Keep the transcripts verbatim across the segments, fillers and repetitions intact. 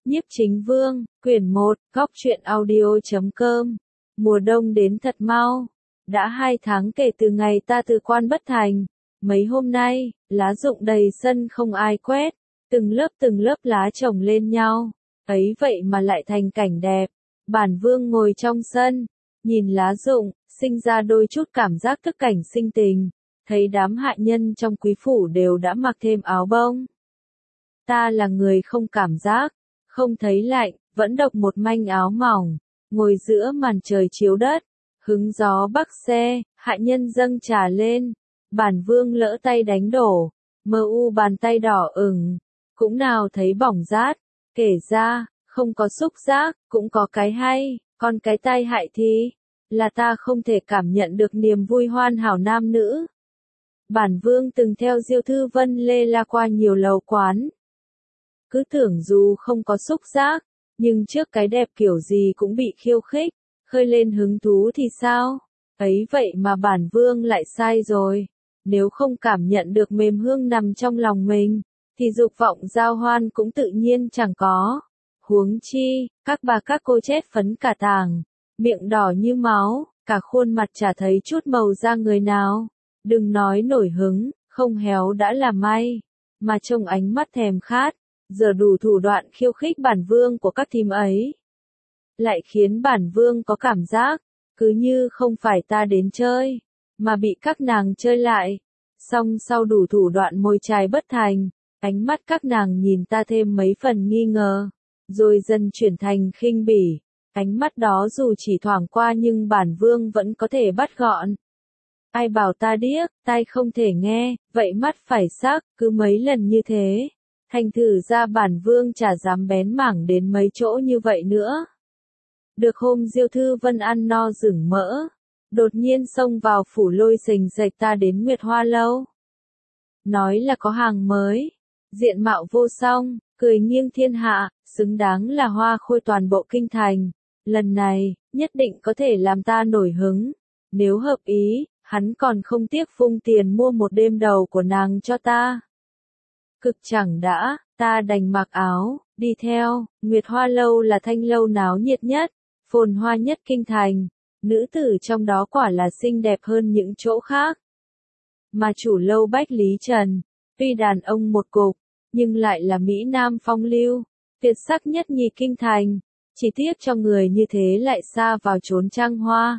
Nhiếp Chính Vương, quyển một, góc truyện audio chấm com. Mùa đông đến thật mau. Đã hai tháng kể từ ngày ta từ quan bất thành. Mấy hôm nay, lá rụng đầy sân không ai quét. Từng lớp từng lớp lá chồng lên nhau. Ấy vậy mà lại thành cảnh đẹp. Bản Vương ngồi trong sân, nhìn lá rụng, sinh ra đôi chút cảm giác thức cảnh sinh tình. Thấy đám hạ nhân trong quý phủ đều đã mặc thêm áo bông. Ta là người không cảm giác, không thấy lạnh, vẫn độc một manh áo mỏng, ngồi giữa màn trời chiếu đất, hứng gió bắc xe, hạ nhân dâng trà lên, Bản Vương lỡ tay đánh đổ, mơ u bàn tay đỏ ửng, cũng nào thấy bỏng rát, kể ra, không có xúc giác, cũng có cái hay, còn cái tai hại thì, là ta không thể cảm nhận được niềm vui hoan hảo nam nữ. Bản Vương từng theo Diêu Thư Vân lê la qua nhiều lầu quán. Cứ tưởng dù không có xúc giác, nhưng trước cái đẹp kiểu gì cũng bị khiêu khích, khơi lên hứng thú thì sao? Ấy vậy mà Bản Vương lại sai rồi. Nếu không cảm nhận được mềm hương nằm trong lòng mình, thì dục vọng giao hoan cũng tự nhiên chẳng có. Huống chi, các bà các cô chết phấn cả tàng, miệng đỏ như máu, cả khuôn mặt chả thấy chút màu da người nào. Đừng nói nổi hứng, không héo đã là may, mà trông ánh mắt thèm khát, giờ đủ thủ đoạn khiêu khích Bản Vương của các thím ấy. Lại khiến Bản Vương có cảm giác, cứ như không phải ta đến chơi, mà bị các nàng chơi lại. Song sau đủ thủ đoạn môi chài bất thành, ánh mắt các nàng nhìn ta thêm mấy phần nghi ngờ, rồi dần chuyển thành khinh bỉ. Ánh mắt đó dù chỉ thoảng qua nhưng Bản Vương vẫn có thể bắt gọn. Ai bảo ta điếc, tai không thể nghe, vậy mắt phải sắc, cứ mấy lần như thế. Thành thử ra Bản Vương chả dám bén mảng đến mấy chỗ như vậy nữa. Được hôm Diêu Thư Vân ăn no rửng mỡ, đột nhiên xông vào phủ lôi sình sạch ta đến Nguyệt Hoa Lâu. Nói là có hàng mới, diện mạo vô song, cười nghiêng thiên hạ, xứng đáng là hoa khôi toàn bộ kinh thành. Lần này, nhất định có thể làm ta nổi hứng. Nếu hợp ý, hắn còn không tiếc phung tiền mua một đêm đầu của nàng cho ta. Cực chẳng đã, ta đành mặc áo, đi theo. Nguyệt Hoa Lâu là thanh lâu náo nhiệt nhất, phồn hoa nhất kinh thành. Nữ tử trong đó quả là xinh đẹp hơn những chỗ khác. Mà chủ lâu Bách Lý Trần, tuy đàn ông một cục, nhưng lại là Mỹ Nam phong lưu, tuyệt sắc nhất nhì kinh thành. Chỉ tiếc cho người như thế lại xa vào chốn trăng hoa.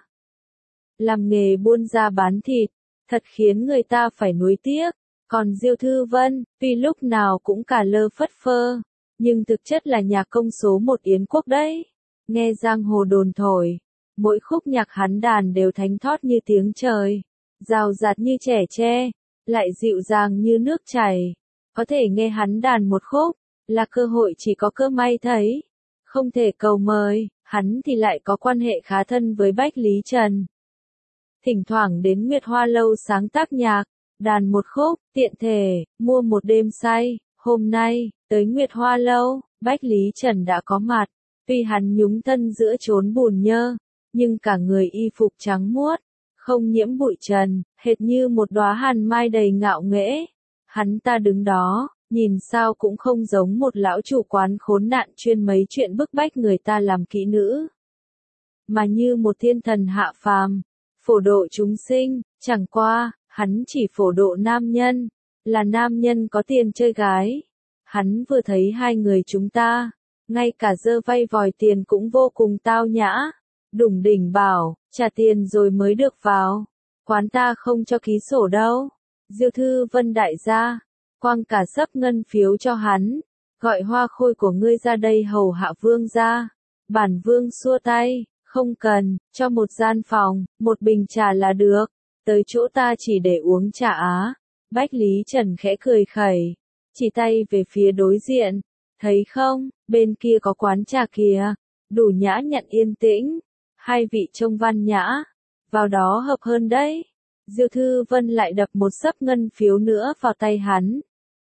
Làm nghề buôn ra bán thịt, thật khiến người ta phải nuối tiếc. Còn Diêu Thư Vân, tuy lúc nào cũng cả lơ phất phơ, nhưng thực chất là nhạc công số một Yến quốc đấy. Nghe giang hồ đồn thổi, mỗi khúc nhạc hắn đàn đều thánh thót như tiếng trời, rào rạt như trẻ tre, lại dịu dàng như nước chảy. Có thể nghe hắn đàn một khúc, là cơ hội chỉ có cơ may thấy. Không thể cầu mời, hắn thì lại có quan hệ khá thân với Bách Lý Trần. Thỉnh thoảng đến Nguyệt Hoa Lâu sáng tác nhạc, đàn một khúc, tiện thể, mua một đêm say. Hôm nay, tới Nguyệt Hoa Lâu, Bách Lý Trần đã có mặt. Tuy hắn nhúng thân giữa chốn bùn nhơ, nhưng cả người y phục trắng muốt, không nhiễm bụi trần, hệt như một đóa hàn mai đầy ngạo nghễ. Hắn ta đứng đó, nhìn sao cũng không giống một lão chủ quán khốn nạn chuyên mấy chuyện bức bách người ta làm kỹ nữ, mà như một thiên thần hạ phàm, phổ độ chúng sinh. Chẳng qua, hắn chỉ phổ độ nam nhân, là nam nhân có tiền chơi gái. Hắn vừa thấy hai người chúng ta, ngay cả dơ vay vòi tiền cũng vô cùng tao nhã, đủng đỉnh bảo, trả tiền rồi mới được vào. Quán ta không cho ký sổ đâu. Diêu Thư Vân đại gia, quăng cả sấp ngân phiếu cho hắn, gọi hoa khôi của ngươi ra đây hầu hạ Vương gia. Bản Vương xua tay, không cần, cho một gian phòng, một bình trà là được, tới chỗ ta chỉ để uống trà á. Bách Lý Trần khẽ cười khẩy, chỉ tay về phía đối diện, thấy không, bên kia có quán trà kìa, đủ nhã nhặn yên tĩnh, hai vị trông văn nhã, vào đó hợp hơn đấy. Diêu Thư Vân lại đập một sấp ngân phiếu nữa vào tay hắn.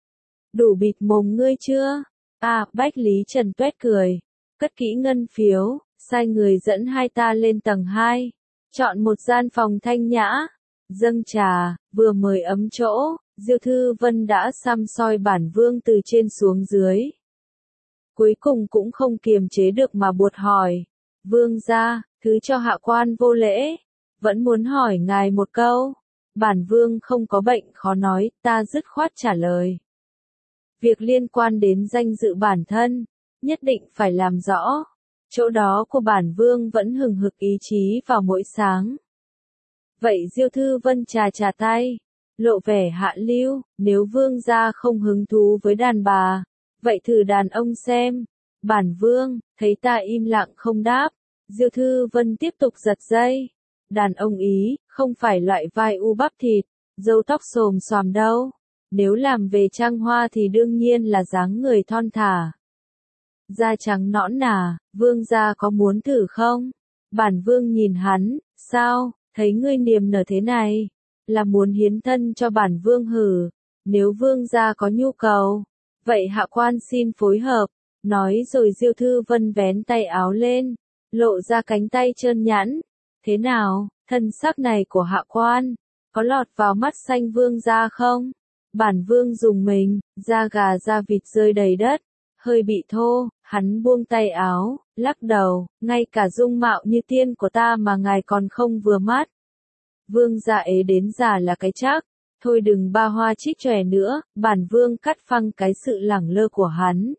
Đủ bịt mồm ngươi chưa? À, Bách Lý Trần tuét cười, cất kỹ ngân phiếu, sai người dẫn hai ta lên tầng hai, chọn một gian phòng thanh nhã, dâng trà, vừa mời ấm chỗ. Diêu Thư Vân đã săm soi Bản Vương từ trên xuống dưới. cuối cùng cũng không kiềm chế được mà buột hỏi. Vương gia, thứ cho hạ quan vô lễ, vẫn muốn hỏi ngài một câu. Bản vương không có bệnh khó nói, ta dứt khoát trả lời. Việc liên quan đến danh dự bản thân, nhất định phải làm rõ. Chỗ đó của bản vương vẫn hừng hực ý chí vào mỗi sáng. Vậy Diêu Thư Vân trà trà tay, lộ vẻ hạ lưu, nếu vương gia không hứng thú với đàn bà, vậy thử đàn ông xem. Bản vương, thấy ta im lặng không đáp, Diêu Thư Vân tiếp tục giật dây. Đàn ông Ý, không phải loại vai u bắp thịt, râu tóc xồm xoàm đâu. Nếu làm về trang hoa thì đương nhiên là dáng người thon thả. Da trắng nõn nà, vương gia có muốn thử không? Bản vương nhìn hắn, sao, thấy ngươi niềm nở thế này, là muốn hiến thân cho bản vương hử. Nếu vương gia có nhu cầu, vậy hạ quan xin phối hợp. Nói rồi Diêu Thư Vân vén tay áo lên, lộ ra cánh tay trơn nhẵn. Thế nào, thân sắc này của hạ quan, có lọt vào mắt xanh vương gia không? Bản vương dùng mình, da gà da vịt rơi đầy đất, hơi bị thô, hắn buông tay áo, lắc đầu, ngay cả dung mạo như tiên của ta mà ngài còn không vừa mắt. Vương gia ế đến già là cái chắc, thôi đừng ba hoa trích chòe nữa, bản vương cắt phăng cái sự lẳng lơ của hắn.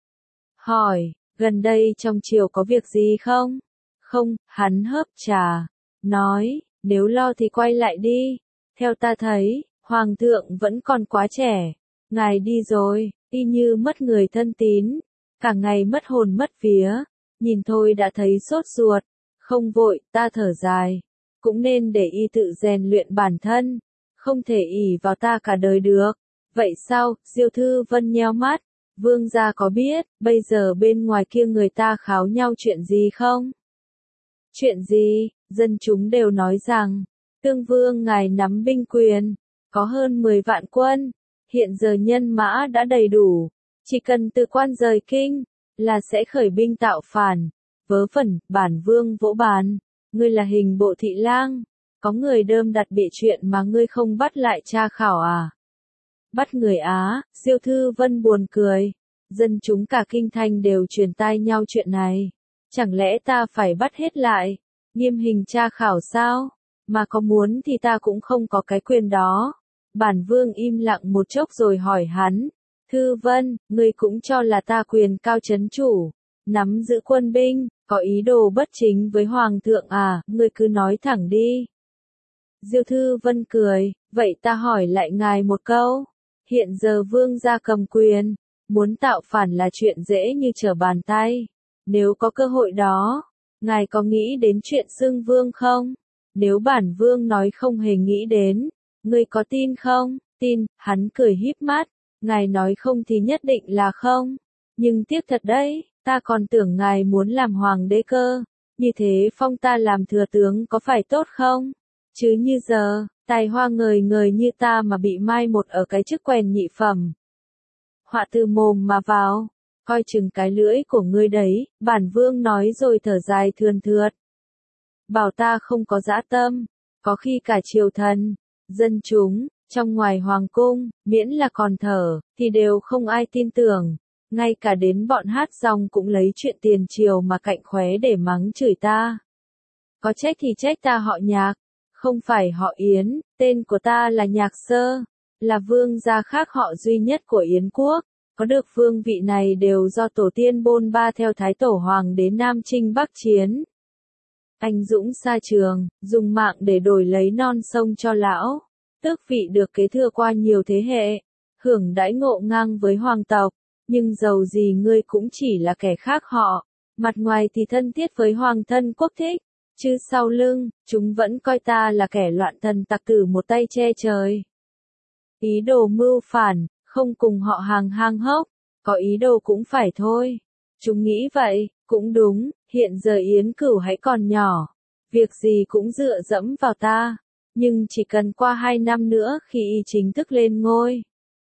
Hỏi, gần đây trong triều có việc gì không? Không, hắn hớp trà, nói, nếu lo thì quay lại đi. Theo ta thấy, hoàng thượng vẫn còn quá trẻ, ngài đi rồi, y như mất người thân tín, cả ngày mất hồn mất vía, nhìn thôi đã thấy sốt ruột. Không vội, ta thở dài, cũng nên để y tự rèn luyện bản thân, không thể ỷ vào ta cả đời được. Vậy sao? Diêu Thư Vân nheo mắt. Vương gia có biết, bây giờ bên ngoài kia người ta kháo nhau chuyện gì không? Chuyện gì? Dân chúng đều nói rằng, Tương Vương ngài nắm binh quyền, có hơn mười vạn quân, hiện giờ nhân mã đã đầy đủ, chỉ cần từ quan rời kinh, là sẽ khởi binh tạo phản. Vớ vẩn, bản vương vỗ bàn, ngươi là hình bộ thị lang, có người đơm đặt bịa chuyện mà ngươi không bắt lại tra khảo à? Bắt người Á, Diêu Thư Vân buồn cười. Dân chúng cả kinh thành đều truyền tai nhau chuyện này. Chẳng lẽ ta phải bắt hết lại, nghiêm hình tra khảo sao? Mà có muốn thì ta cũng không có cái quyền đó. Bản vương im lặng một chốc rồi hỏi hắn. Thư Vân, ngươi cũng cho là ta quyền cao chấn chủ, nắm giữ quân binh, có ý đồ bất chính với hoàng thượng à? Ngươi cứ nói thẳng đi. Diêu Thư Vân cười, vậy ta hỏi lại ngài một câu. Hiện giờ vương gia cầm quyền, muốn tạo phản là chuyện dễ như trở bàn tay. Nếu có cơ hội đó, ngài có nghĩ đến chuyện xưng vương không? Nếu bản vương nói không hề nghĩ đến, ngươi có tin không? Tin, hắn cười híp mắt, ngài nói không thì nhất định là không. Nhưng tiếc thật đấy, ta còn tưởng ngài muốn làm hoàng đế cơ, như thế phong ta làm thừa tướng có phải tốt không? Chứ như giờ, tài hoa ngời ngời như ta mà bị mai một ở cái chức quèn nhị phẩm. Họa từ mồm mà vào, coi chừng cái lưỡi của ngươi đấy, bản vương nói rồi thở dài thườn thượt. Bảo ta không có dã tâm, có khi cả triều thần, dân chúng, trong ngoài hoàng cung, miễn là còn thở, thì đều không ai tin tưởng. Ngay cả đến bọn hát rong cũng lấy chuyện tiền triều mà cạnh khóe để mắng chửi ta. Có trách thì trách ta họ Nhạc, không phải họ Yến, tên của ta là Nhạc Sơ, là vương gia khác họ duy nhất của Yến quốc. Có được vương vị này đều do tổ tiên bôn ba theo thái tổ hoàng đến Nam Chinh Bắc Chiến. Anh dũng xa trường, dùng mạng để đổi lấy non sông cho lão. Tước vị được kế thừa qua nhiều thế hệ, hưởng đãi ngộ ngang với hoàng tộc. Nhưng dầu gì ngươi cũng chỉ là kẻ khác họ, mặt ngoài thì thân thiết với hoàng thân quốc thích, chứ sau lưng, chúng vẫn coi ta là kẻ loạn thần tặc tử một tay che trời. Ý đồ mưu phản, không cùng họ hàng hang hốc, có ý đồ cũng phải thôi. Chúng nghĩ vậy, cũng đúng, hiện giờ Yến Cửu hãy còn nhỏ, việc gì cũng dựa dẫm vào ta, nhưng chỉ cần qua hai năm nữa khi y chính thức lên ngôi,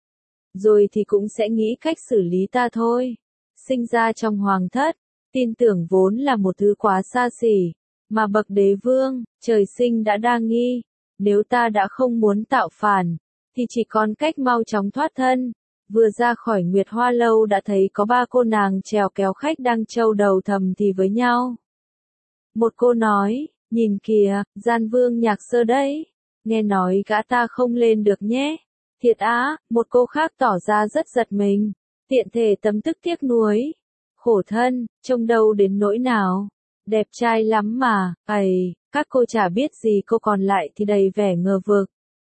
rồi thì cũng sẽ nghĩ cách xử lý ta thôi. Sinh ra trong hoàng thất, tin tưởng vốn là một thứ quá xa xỉ, mà bậc đế vương, trời sinh đã đa nghi. Nếu ta đã không muốn tạo phản, thì chỉ còn cách mau chóng thoát thân, Vừa ra khỏi Nguyệt Hoa Lâu đã thấy có ba cô nàng chèo kéo khách đang trâu đầu thầm thì với nhau. Một cô nói, nhìn kìa, Gian Vương Nhạc Sơ đấy, nghe nói gã ta không lên được nhé. Thiệt á, một cô khác tỏ ra rất giật mình, tiện thể tấm tức tiếc nuối. Khổ thân, trông đâu đến nỗi nào, đẹp trai lắm mà, ầy, các cô chả biết gì cô còn lại thì đầy vẻ ngờ vực.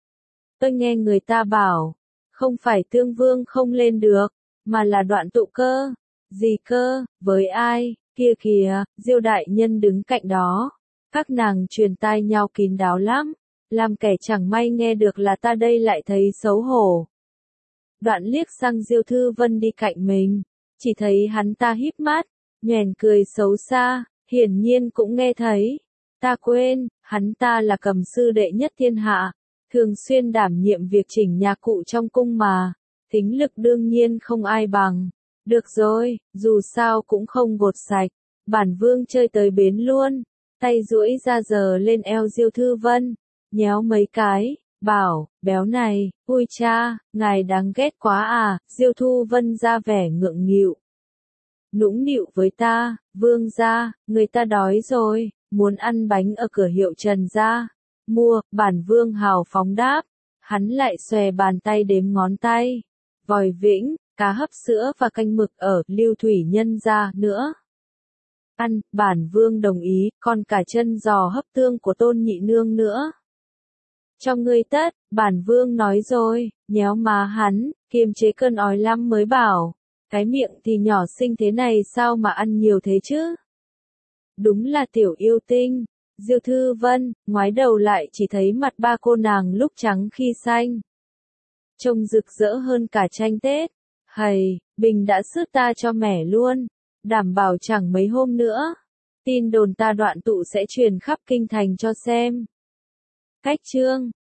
Tôi nghe người ta bảo, không phải Tương Vương không lên được, mà là đoạn tụ cơ. Gì cơ, với ai, kia kìa, Diêu đại nhân đứng cạnh đó. Các nàng truyền tai nhau kín đáo lắm, làm kẻ chẳng may nghe được là ta đây lại thấy xấu hổ. Đoạn liếc sang Diêu Thư Vân đi cạnh mình, chỉ thấy hắn ta híp mắt, nhoẻn cười xấu xa, hiển nhiên cũng nghe thấy. Ta quên, hắn ta là cầm sư đệ nhất thiên hạ, thường xuyên đảm nhiệm việc chỉnh nhạc cụ trong cung mà, thính lực đương nhiên không ai bằng. Được rồi, dù sao cũng không gột sạch, bản vương chơi tới bến luôn. Tay duỗi ra giờ lên eo Diêu Thư Vân, nhéo mấy cái, bảo, béo này, ui cha, ngài đáng ghét quá à. Diêu Thu Vân ra vẻ ngượng nghịu, nũng nịu với ta, vương gia, người ta đói rồi, muốn ăn bánh ở cửa hiệu Trần gia. Mua, bản vương hào phóng đáp, hắn lại xòe bàn tay đếm ngón tay. Vòi vĩnh, cá hấp sữa và canh mực ở Lưu Thủy nhân gia nữa. Ăn, bản vương đồng ý, còn cả chân giò hấp tương của Tôn nhị nương nữa. Cho ngươi tất, bản vương nói rồi, nhéo má hắn, kiềm chế cơn ói lắm mới bảo, cái miệng thì nhỏ xinh thế này sao mà ăn nhiều thế chứ? Đúng là tiểu yêu tinh. Diêu Thư Vân, ngoái đầu lại chỉ thấy mặt ba cô nàng lúc trắng khi xanh. Trông rực rỡ hơn cả tranh Tết. Hầy, Bình đã sứt ta cho mẻ luôn, đảm bảo chẳng mấy hôm nữa. Tin đồn ta đoạn tụ sẽ truyền khắp kinh thành cho xem. Cách chương